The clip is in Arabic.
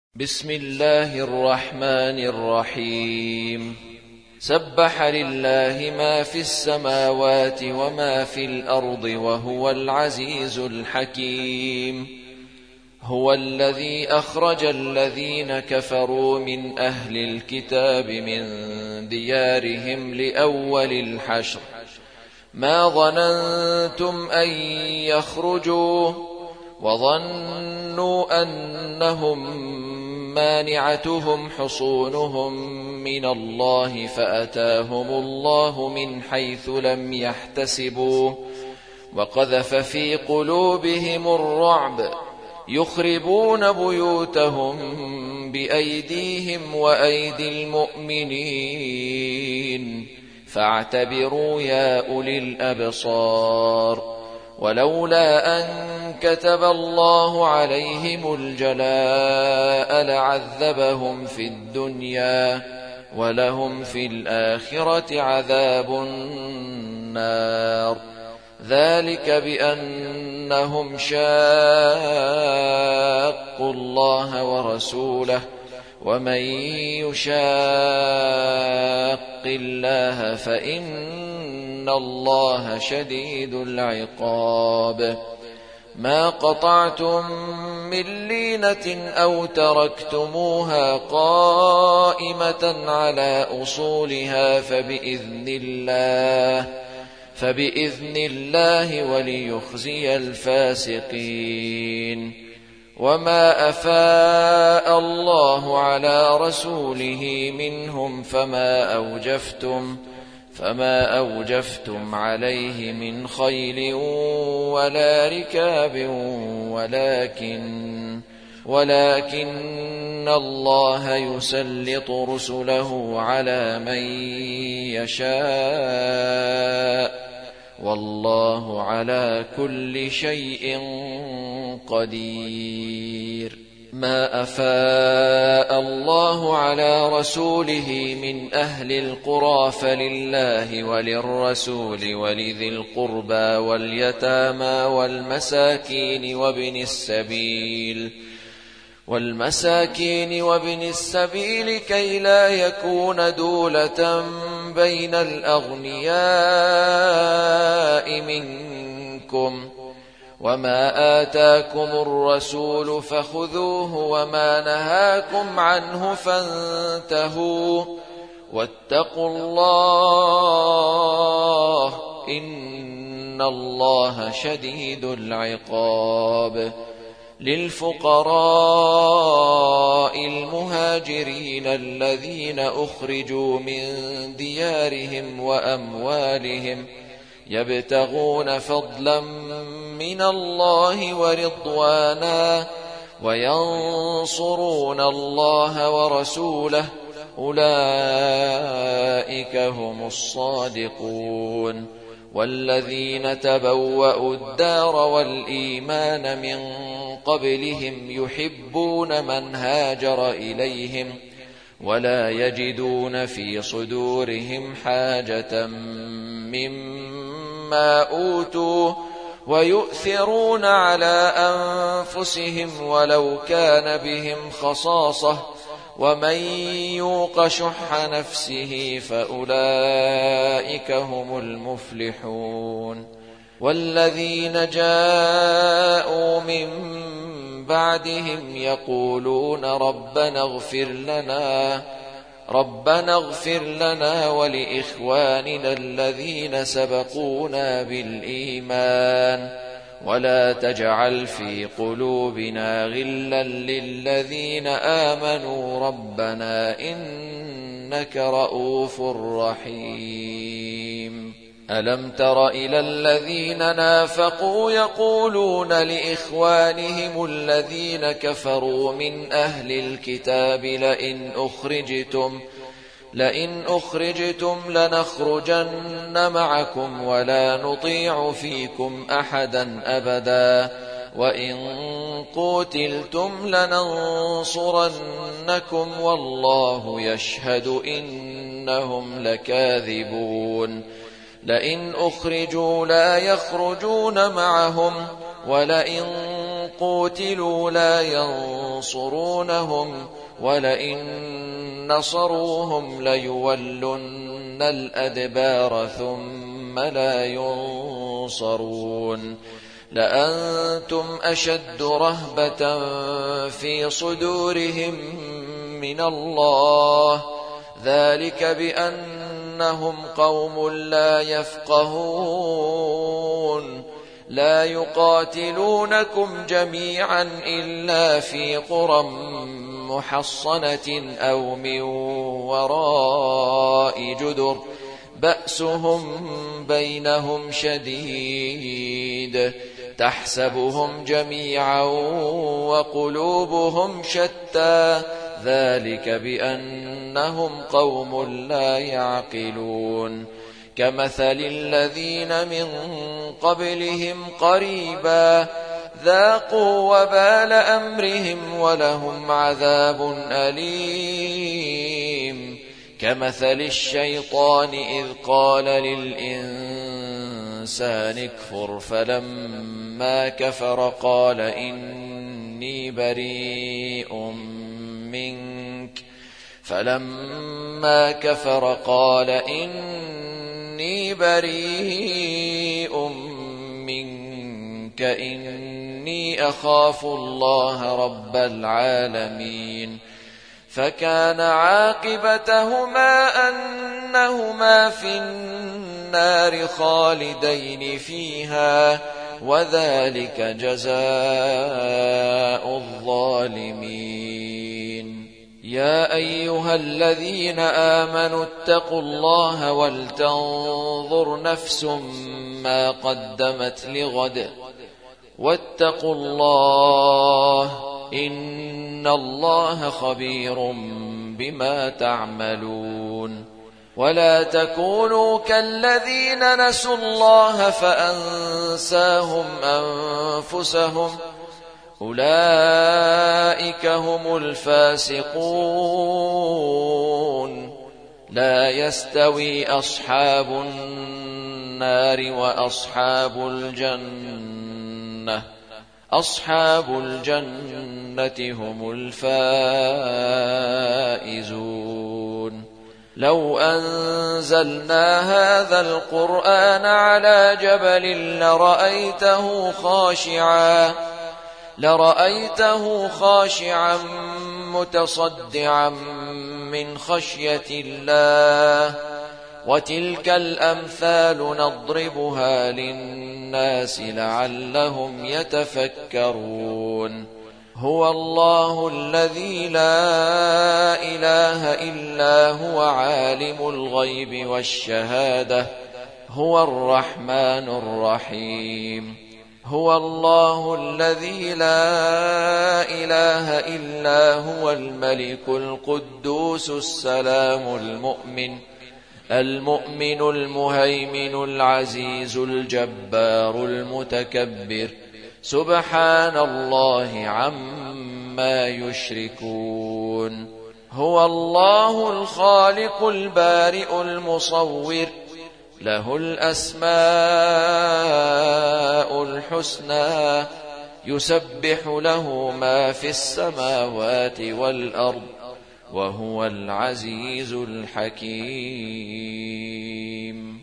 بسم الله الرحمن الرحيم. سبح لله ما في السماوات وما في الأرض وهو العزيز الحكيم. هو الذي أخرج الذين كفروا من أهل الكتاب من ديارهم لأول الحشر ما ظننتم أن يخرجوا وظنوا أنهم مانعتهم حصونهم من الله فأتاهم الله من حيث لم يحتسبوا وقذف في قلوبهم الرعب يخربون بيوتهم بأيديهم وأيدي المؤمنين فاعتبروا يا أولي الأبصار. ولولا أن كتب الله عليهم الجلاء لعذبهم في الدنيا ولهم في الآخرة عذاب النار. ذلك بأنهم شاقوا الله ورسوله ومن يشاق الله فإن الله شديد العقاب. ما قطعتم من لينة أو تركتموها قائمة على أصولها فبإذن الله وليخزي الفاسقين. وما أفاء الله على رسوله منهم فما أوجفتم عليه من خيل ولا ركاب ولكن الله يسلط رسله على من يشاء والله على كل شيء قدير. ما أفاء الله على رسوله من أهل القرى فلله وللرسول ولذي القربى واليتامى والمساكين وابن السبيل كي لا يكون دولة بين الأغنياء منكم. وما آتاكم الرسول فخذوه وما نهاكم عنه فانتهوا واتقوا الله إن الله شديد العقاب. للفقراء المهاجرين الذين أخرجوا من ديارهم وأموالهم يبتغون فضلا من الله ورضوانا وينصرون الله ورسوله أولئك هم الصادقون. والذين تبوأوا الدار والإيمان من قبلهم يحبون من هاجر إليهم ولا يجدون في صدورهم حاجة مما أوتوا ويؤثرون على أنفسهم ولو كان بهم خصاصة ومن يوق شح نفسه فأولئك هم المفلحون. والذين جاءوا من بعدهم يقولون ربنا اغفر لنا ولإخواننا الذين سبقونا بالإيمان ولا تجعل في قلوبنا غلا للذين آمنوا ربنا إنك رؤوف رحيم. ألم تر إلى الذين نافقوا يقولون لإخوانهم الذين كفروا من أهل الكتاب لئن أخرجتم لنخرجن معكم ولا نطيع فيكم أحدا أبدا وإن قوتلتم لننصرنكم والله يشهد إنهم لكاذبون. لئن أخرجوا لا يخرجون معهم ولئن قوتلوا لا ينصرونهم ولئن نصروهم ليولن الأدبار ثم لا ينصرون لأنتم أشد رهبة في صدورهم من الله ذلك بأنهم قوم لا يفقهون لا يقاتلونكم جميعا إلا في قرى محصنة أو من وراء جدر بأسهم بينهم شديد تحسبهم جميعا وقلوبهم شتى ذلك بأنهم قوم لا يعقلون كمثل الذين من قبلهم قريبا ذاقوا وبال أمرهم ولهم عذاب أليم كمثل الشيطان إذ قال للإنسان اكفر فلما كفر قال إني بريء منك إني أخاف الله رب العالمين فكان عاقبتهما أنهما في النار خالدين فيها وذلك جزاء الظالمين يا أيها الذين آمنوا اتقوا الله ولتنظر نفس ما قدمت لغد واتقوا الله إن الله خبير بما تعملون ولا تكونوا كالذين نسوا الله فأنساهم أنفسهم أولئك هم الفاسقون لا يستوي أصحاب النار وأصحاب الجنة هم الفائزون لو أنزلنا هذا القرآن على جبل لرأيته خاشعا متصدعا من خشية الله وتلك الأمثال نضربها للناس لعلهم يتفكرون هو الله الذي لا إله إلا هو عالم الغيب والشهادة هو الرحمن الرحيم هو الله الذي لا إله إلا هو الملك القدوس السلام المؤمن المهيمن العزيز الجبار المتكبر سبحان الله عما يشركون هو الله الخالق البارئ المصور له الأسماء الحسنى يسبح له ما في السماوات والأرض وهو العزيز الحكيم